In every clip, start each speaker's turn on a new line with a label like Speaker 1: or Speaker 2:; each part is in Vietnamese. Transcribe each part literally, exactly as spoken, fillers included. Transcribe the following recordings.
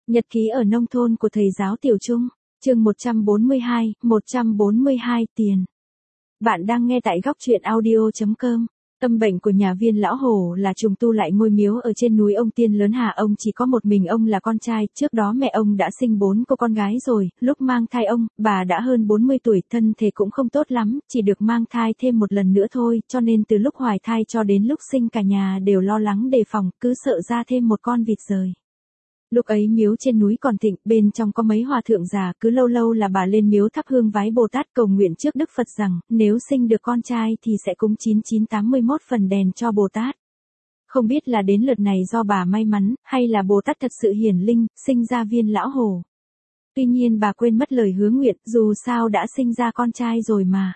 Speaker 1: Nhật ký ở nông thôn của thầy giáo Tiểu Trung, chương một trăm bốn mươi hai, một trăm bốn mươi hai tiền. Bạn đang nghe tại góc truyện audio chấm com. Tâm bệnh của nhà Viên lão Hồ là trùng tu lại ngôi miếu ở trên núi ông Tiên Lớn Hà. Ông chỉ có một mình ông là con trai, trước đó mẹ ông đã sinh bốn cô con gái rồi, lúc mang thai ông, bà đã hơn bốn mươi tuổi, thân thể cũng không tốt lắm, chỉ được mang thai thêm một lần nữa thôi, cho nên từ lúc hoài thai cho đến lúc sinh cả nhà đều lo lắng đề phòng, cứ sợ ra thêm một con vịt rời. Lúc ấy miếu trên núi còn thịnh, bên trong có mấy hòa thượng già, cứ lâu lâu là bà lên miếu thắp hương vái Bồ Tát cầu nguyện trước Đức Phật rằng, nếu sinh được con trai thì sẽ cúng chín chín tám mươi mốt phần đèn cho Bồ Tát. Không biết là đến lượt này do bà may mắn, hay là Bồ Tát thật sự hiển linh, sinh ra Viên lão Hồ. Tuy nhiên bà quên mất lời hứa nguyện, dù sao đã sinh ra con trai rồi mà.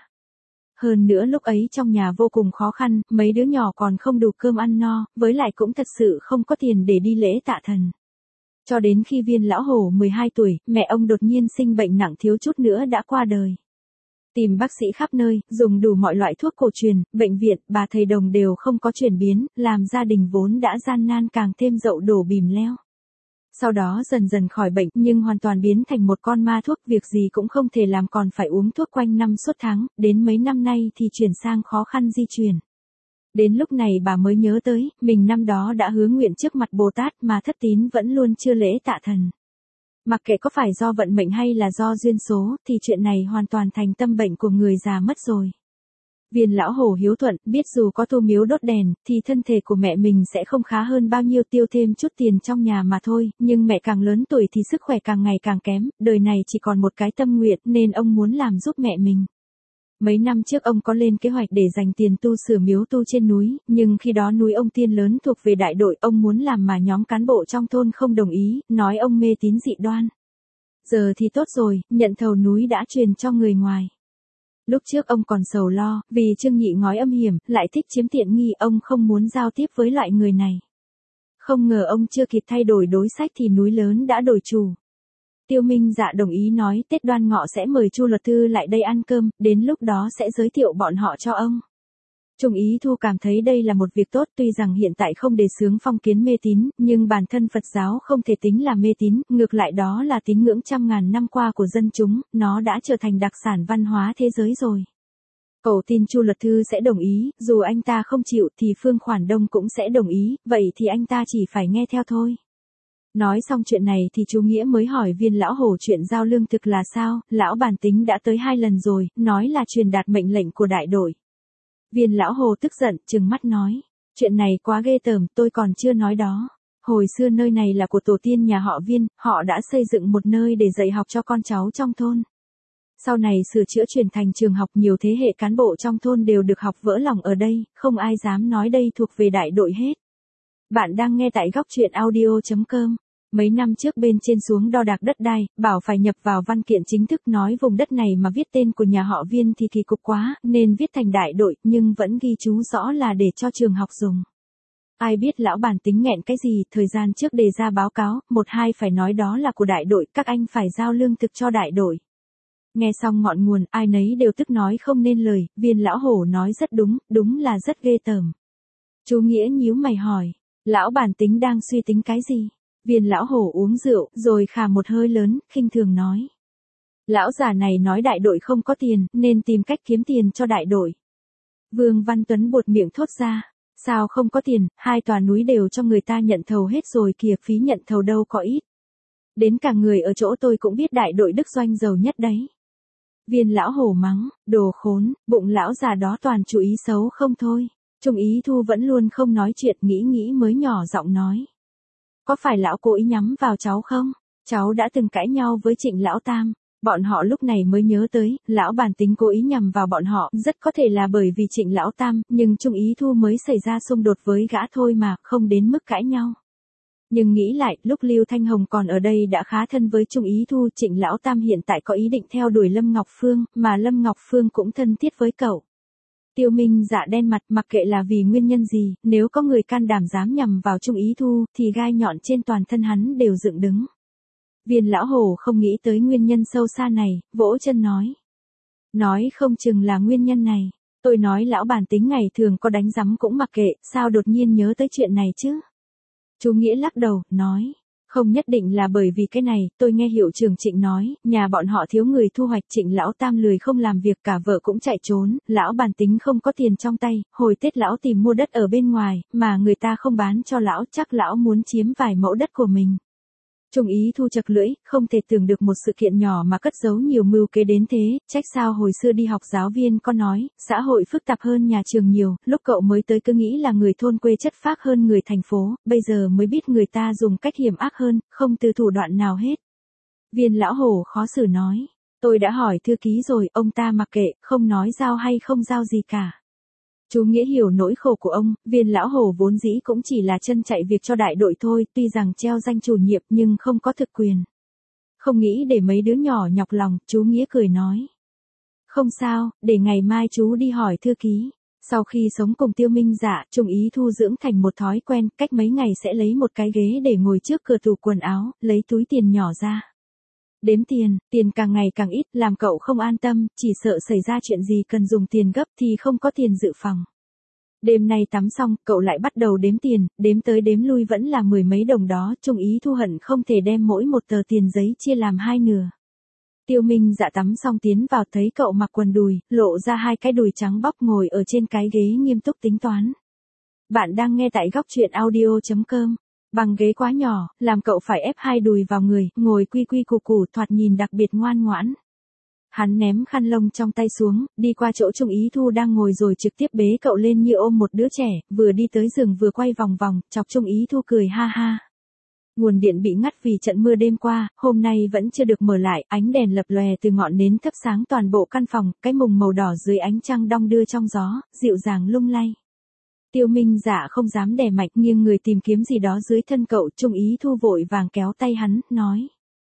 Speaker 1: Hơn nữa lúc ấy trong nhà vô cùng khó khăn, mấy đứa nhỏ còn không đủ cơm ăn no, với lại cũng thật sự không có tiền để đi lễ tạ thần. Cho đến khi Viên lão Hồ mười hai tuổi, mẹ ông đột nhiên sinh bệnh nặng thiếu chút nữa đã qua đời. Tìm bác sĩ khắp nơi, dùng đủ mọi loại thuốc cổ truyền, bệnh viện, bà thầy đồng đều không có chuyển biến, làm gia đình vốn đã gian nan càng thêm dậu đổ bìm leo. Sau đó dần dần khỏi bệnh nhưng hoàn toàn biến thành một con ma thuốc, việc gì cũng không thể làm còn phải uống thuốc quanh năm suốt tháng, đến mấy năm nay thì chuyển sang khó khăn di chuyển. Đến lúc này bà mới nhớ tới, mình năm đó đã hứa nguyện trước mặt Bồ Tát mà thất tín vẫn luôn chưa lễ tạ thần. Mặc kệ có phải do vận mệnh hay là do duyên số, thì chuyện này hoàn toàn thành tâm bệnh của người già mất rồi. Viên lão Hồ hiếu thuận, biết dù có tu miếu đốt đèn, thì thân thể của mẹ mình sẽ không khá hơn bao nhiêu, tiêu thêm chút tiền trong nhà mà thôi, nhưng mẹ càng lớn tuổi thì sức khỏe càng ngày càng kém, đời này chỉ còn một cái tâm nguyện nên ông muốn làm giúp mẹ mình. Mấy năm trước ông có lên kế hoạch để dành tiền tu sửa miếu tu trên núi, nhưng khi đó núi ông Tiên Lớn thuộc về đại đội, ông muốn làm mà nhóm cán bộ trong thôn không đồng ý, nói ông mê tín dị đoan. Giờ thì tốt rồi, nhận thầu núi đã truyền cho người ngoài. Lúc trước ông còn sầu lo, vì Trương Nhị ngói âm hiểm, lại thích chiếm tiện nghi, ông không muốn giao tiếp với loại người này. Không ngờ ông chưa kịp thay đổi đối sách thì núi lớn đã đổi chủ. Tiêu Minh Dạ đồng ý nói Tết Đoan Ngọ sẽ mời Chu luật thư lại đây ăn cơm, đến lúc đó sẽ giới thiệu bọn họ cho ông. Trung Ý Thu cảm thấy đây là một việc tốt, tuy rằng hiện tại không đề xướng phong kiến mê tín, nhưng bản thân Phật giáo không thể tính là mê tín, ngược lại đó là tín ngưỡng trăm ngàn năm qua của dân chúng, nó đã trở thành đặc sản văn hóa thế giới rồi. Cậu tin Chu luật thư sẽ đồng ý, dù anh ta không chịu thì Phương Khoản Đông cũng sẽ đồng ý, vậy thì anh ta chỉ phải nghe theo thôi. Nói xong chuyện này thì chú Nghĩa mới hỏi Viên lão Hồ chuyện giao lương thực là sao, lão bản tính đã tới hai lần rồi, nói là truyền đạt mệnh lệnh của đại đội. Viên lão Hồ tức giận, trừng mắt nói, chuyện này quá ghê tởm, tôi còn chưa nói đó. Hồi xưa nơi này là của tổ tiên nhà họ Viên, họ đã xây dựng một nơi để dạy học cho con cháu trong thôn. Sau này sửa chữa chuyển thành trường học, nhiều thế hệ cán bộ trong thôn đều được học vỡ lòng ở đây, không ai dám nói đây thuộc về đại đội hết. Bạn đang nghe tại góc truyện audio chấm com. Mấy năm trước bên trên xuống đo đạc đất đai, bảo phải nhập vào văn kiện chính thức, nói vùng đất này mà viết tên của nhà họ Viên thì kỳ cục quá, nên viết thành đại đội, nhưng vẫn ghi chú rõ là để cho trường học dùng. Ai biết lão bản tính nghẹn cái gì, thời gian trước đề ra báo cáo, một hai phải nói đó là của đại đội, các anh phải giao lương thực cho đại đội. Nghe xong ngọn nguồn, ai nấy đều tức nói không nên lời, Viên lão Hổ nói rất đúng, đúng là rất ghê tởm. Chú Nghĩa nhíu mày hỏi, lão bản tính đang suy tính cái gì? Viên lão Hổ uống rượu, rồi khà một hơi lớn, khinh thường nói. Lão già này nói đại đội không có tiền, nên tìm cách kiếm tiền cho đại đội. Vương Văn Tuấn buột miệng thốt ra, sao không có tiền, hai tòa núi đều cho người ta nhận thầu hết rồi kìa, phí nhận thầu đâu có ít. Đến cả người ở chỗ tôi cũng biết đại đội Đức Doanh giàu nhất đấy. Viên lão Hổ mắng, đồ khốn, bụng lão già đó toàn chú ý xấu không thôi. Trung Ý Thu vẫn luôn không nói chuyện, nghĩ nghĩ mới nhỏ giọng nói. Có phải lão cố ý nhắm vào cháu không? Cháu đã từng cãi nhau với Trịnh lão tam. Bọn họ lúc này mới nhớ tới, lão bản tính cố ý nhằm vào bọn họ, rất có thể là bởi vì Trịnh lão tam, nhưng Trung Ý Thu mới xảy ra xung đột với gã thôi mà, không đến mức cãi nhau. Nhưng nghĩ lại, lúc Lưu Thanh Hồng còn ở đây đã khá thân với Trung Ý Thu, Trịnh lão tam hiện tại có ý định theo đuổi Lâm Ngọc Phương, mà Lâm Ngọc Phương cũng thân thiết với cậu. Tiêu Minh Dạ đen mặt, mặc kệ là vì nguyên nhân gì, nếu có người can đảm dám nhằm vào Trung Ý Thu, thì gai nhọn trên toàn thân hắn đều dựng đứng. Viên lão Hồ không nghĩ tới nguyên nhân sâu xa này, vỗ chân nói. Nói không chừng là nguyên nhân này, tôi nói lão bản tính ngày thường có đánh rắm cũng mặc kệ, sao đột nhiên nhớ tới chuyện này chứ? Chú Nghĩa lắc đầu, nói, Không nhất định là bởi vì cái này, tôi nghe hiệu trưởng Trịnh nói, nhà bọn họ thiếu người thu hoạch, Trịnh lão tam lười không làm việc, cả vợ cũng chạy trốn, lão bản tính không có tiền trong tay, hồi Tết lão tìm mua đất ở bên ngoài, mà người ta không bán cho lão, chắc lão muốn chiếm vài mẫu đất của mình. Trung Ý Thu chật lưỡi, không thể tưởng được một sự kiện nhỏ mà cất giấu nhiều mưu kế đến thế, trách sao hồi xưa đi học giáo viên có nói, xã hội phức tạp hơn nhà trường nhiều, lúc cậu mới tới cứ nghĩ là người thôn quê chất phác hơn người thành phố, bây giờ mới biết người ta dùng cách hiểm ác hơn, không từ thủ đoạn nào hết. Viên lão hổ khó xử nói, tôi đã hỏi thư ký rồi, ông ta mặc kệ, không nói giao hay không giao gì cả. Chú Nghĩa hiểu nỗi khổ của ông, Viên lão hổ vốn dĩ cũng chỉ là chân chạy việc cho đại đội thôi, tuy rằng treo danh chủ nhiệm nhưng không có thực quyền. Không nghĩ để mấy đứa nhỏ nhọc lòng, chú Nghĩa cười nói. Không sao, để ngày mai chú đi hỏi thư ký. Sau khi sống cùng Tiêu Minh Dạ, Trung Ý Thu dưỡng thành một thói quen, cách mấy ngày sẽ lấy một cái ghế để ngồi trước cửa tủ quần áo, lấy túi tiền nhỏ ra. Đếm tiền, tiền càng ngày càng ít, làm cậu không an tâm, chỉ sợ xảy ra chuyện gì cần dùng tiền gấp thì không có tiền dự phòng. Đêm nay tắm xong, cậu lại bắt đầu đếm tiền, đếm tới đếm lui vẫn là mười mấy đồng đó, Trung Ý Thu hận không thể đem mỗi một tờ tiền giấy chia làm hai nửa. Tiêu Minh Dạ tắm xong tiến vào thấy cậu mặc quần đùi, lộ ra hai cái đùi trắng bóc ngồi ở trên cái ghế nghiêm túc tính toán. Bạn đang nghe tại góc truyện audio chấm com. Bằng ghế quá nhỏ, làm cậu phải ép hai đùi vào người, ngồi quy quy củ củ thoạt nhìn đặc biệt ngoan ngoãn. Hắn ném khăn lông trong tay xuống, đi qua chỗ Trung Ý Thu đang ngồi rồi trực tiếp bế cậu lên như ôm một đứa trẻ, vừa đi tới giường vừa quay vòng vòng, chọc Trung Ý Thu cười ha ha. Nguồn điện bị ngắt vì trận mưa đêm qua, hôm nay vẫn chưa được mở lại, ánh đèn lập lòe từ ngọn nến thắp sáng toàn bộ căn phòng, cái mùng màu đỏ dưới ánh trăng đong đưa trong gió, dịu dàng lung lay. Tiêu Minh Dạ không dám đè mạnh nghiêng người tìm kiếm gì đó dưới thân cậu, Trung Ý Thu vội vàng kéo tay hắn, nói.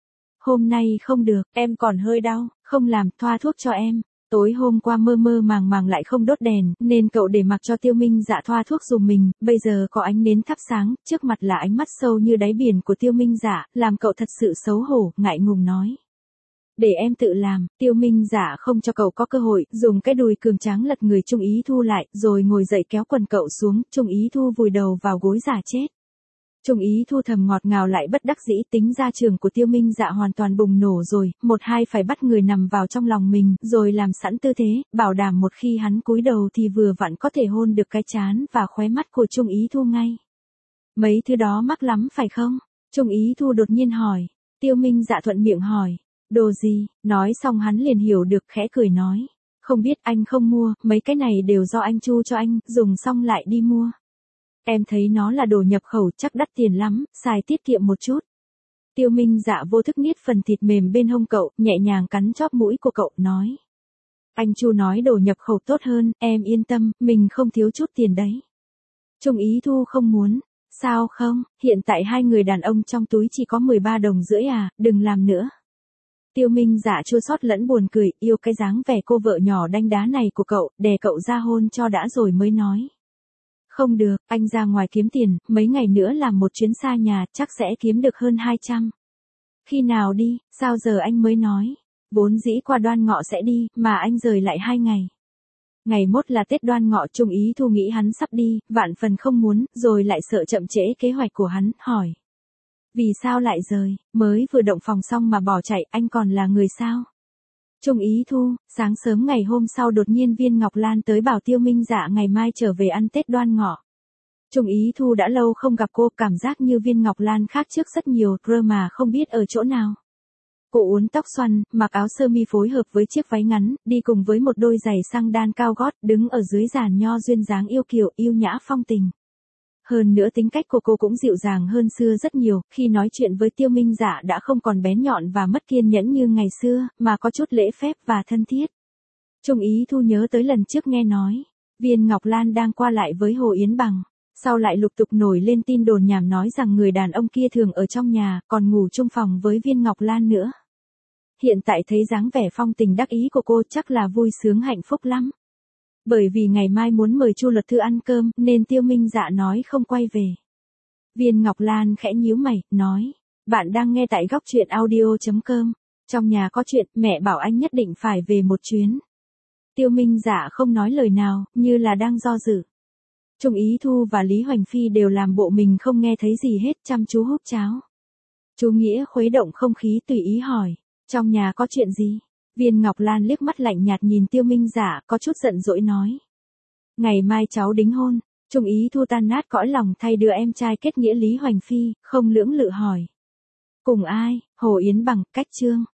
Speaker 1: Hôm nay không được, em còn hơi đau, không làm, thoa thuốc cho em. Tối hôm qua mơ mơ màng màng lại không đốt đèn, nên cậu để mặc cho Tiêu Minh Dạ thoa thuốc dùm mình, bây giờ có ánh nến thắp sáng, trước mặt là ánh mắt sâu như đáy biển của Tiêu Minh Dạ, làm cậu thật sự xấu hổ, ngại ngùng nói. Để em tự làm, Tiêu Minh Dạ không cho cậu có cơ hội, dùng cái đùi cường tráng lật người Trung Ý Thu lại, rồi ngồi dậy kéo quần cậu xuống, Trung Ý Thu vùi đầu vào gối giả chết. Trung Ý Thu thầm ngọt ngào lại bất đắc dĩ, tính ra trường của Tiêu Minh Dạ hoàn toàn bùng nổ rồi, một hai phải bắt người nằm vào trong lòng mình, rồi làm sẵn tư thế, bảo đảm một khi hắn cúi đầu thì vừa vặn có thể hôn được cái trán và khóe mắt của Trung Ý Thu ngay. Mấy thứ đó mắc lắm phải không? Trung Ý Thu đột nhiên hỏi. Tiêu Minh Dạ thuận miệng hỏi. Đồ gì? Nói xong hắn liền hiểu được, khẽ cười nói. Không biết, anh không mua, mấy cái này đều do anh Chu cho anh, dùng xong lại đi mua. Em thấy nó là đồ nhập khẩu, chắc đắt tiền lắm, xài tiết kiệm một chút. Tiêu Minh Dạ vô thức niết phần thịt mềm bên hông cậu, nhẹ nhàng cắn chóp mũi của cậu, nói. Anh Chu nói đồ nhập khẩu tốt hơn, em yên tâm, mình không thiếu chút tiền đấy. Trung Ý Thu không muốn. Sao không, hiện tại hai người đàn ông trong túi chỉ có mười ba đồng rưỡi à, đừng làm nữa. Tiêu Minh Dạ chua xót lẫn buồn cười, yêu cái dáng vẻ cô vợ nhỏ đanh đá này của cậu, đè cậu ra hôn cho đã rồi mới nói. Không được, anh ra ngoài kiếm tiền, mấy ngày nữa làm một chuyến xa nhà, chắc sẽ kiếm được hơn hai trăm. Khi nào đi, sao giờ anh mới nói? Vốn dĩ qua Đoan Ngọ sẽ đi, mà anh rời lại hai ngày. Ngày mốt là Tết Đoan Ngọ, Trung Ý Thu nghĩ hắn sắp đi, vạn phần không muốn, rồi lại sợ chậm trễ kế hoạch của hắn, hỏi. Vì sao lại rời, mới vừa động phòng xong mà bỏ chạy, anh còn là người sao? Trung Ý Thu, sáng sớm ngày hôm sau đột nhiên Viên Ngọc Lan tới bảo Tiêu Minh Dạ ngày mai trở về ăn Tết Đoan Ngọ. Trung Ý Thu đã lâu không gặp cô, cảm giác như Viên Ngọc Lan khác trước rất nhiều, rơ mà không biết ở chỗ nào. Cô uốn tóc xoăn, mặc áo sơ mi phối hợp với chiếc váy ngắn, đi cùng với một đôi giày xăng đan cao gót, đứng ở dưới giàn nho duyên dáng yêu kiều, yêu nhã phong tình. Hơn nữa tính cách của cô cũng dịu dàng hơn xưa rất nhiều, khi nói chuyện với Tiêu Minh Dạ đã không còn bén nhọn và mất kiên nhẫn như ngày xưa, mà có chút lễ phép và thân thiết. Trung Ý Thu nhớ tới lần trước nghe nói, Viên Ngọc Lan đang qua lại với Hồ Yến Bằng, sau lại lục tục nổi lên tin đồn nhảm nói rằng người đàn ông kia thường ở trong nhà, còn ngủ chung phòng với Viên Ngọc Lan nữa. Hiện tại thấy dáng vẻ phong tình đắc ý của cô chắc là vui sướng hạnh phúc lắm. Bởi vì ngày mai muốn mời Chu luật thư ăn cơm, nên Tiêu Minh Dạ nói không quay về. Viên Ngọc Lan khẽ nhíu mày, nói, bạn đang nghe tại góc truyện audio chấm com. Trong nhà có chuyện, mẹ bảo anh nhất định phải về một chuyến. Tiêu Minh Dạ không nói lời nào, như là đang do dự. Trung Ý Thu và Lý Hoành Phi đều làm bộ mình không nghe thấy gì hết, chăm chú húp cháo. Chú Nghĩa khuấy động không khí tùy ý hỏi, trong nhà có chuyện gì? Viên Ngọc Lan liếc mắt lạnh nhạt nhìn Tiêu Minh Dạ, có chút giận dỗi nói. Ngày mai cháu đính hôn, Trung Ý Thu tan nát cõi lòng thay đưa em trai kết nghĩa Lý Hoành Phi, không lưỡng lự hỏi. Cùng ai? Hồ Yến Bằng, Cách Trương.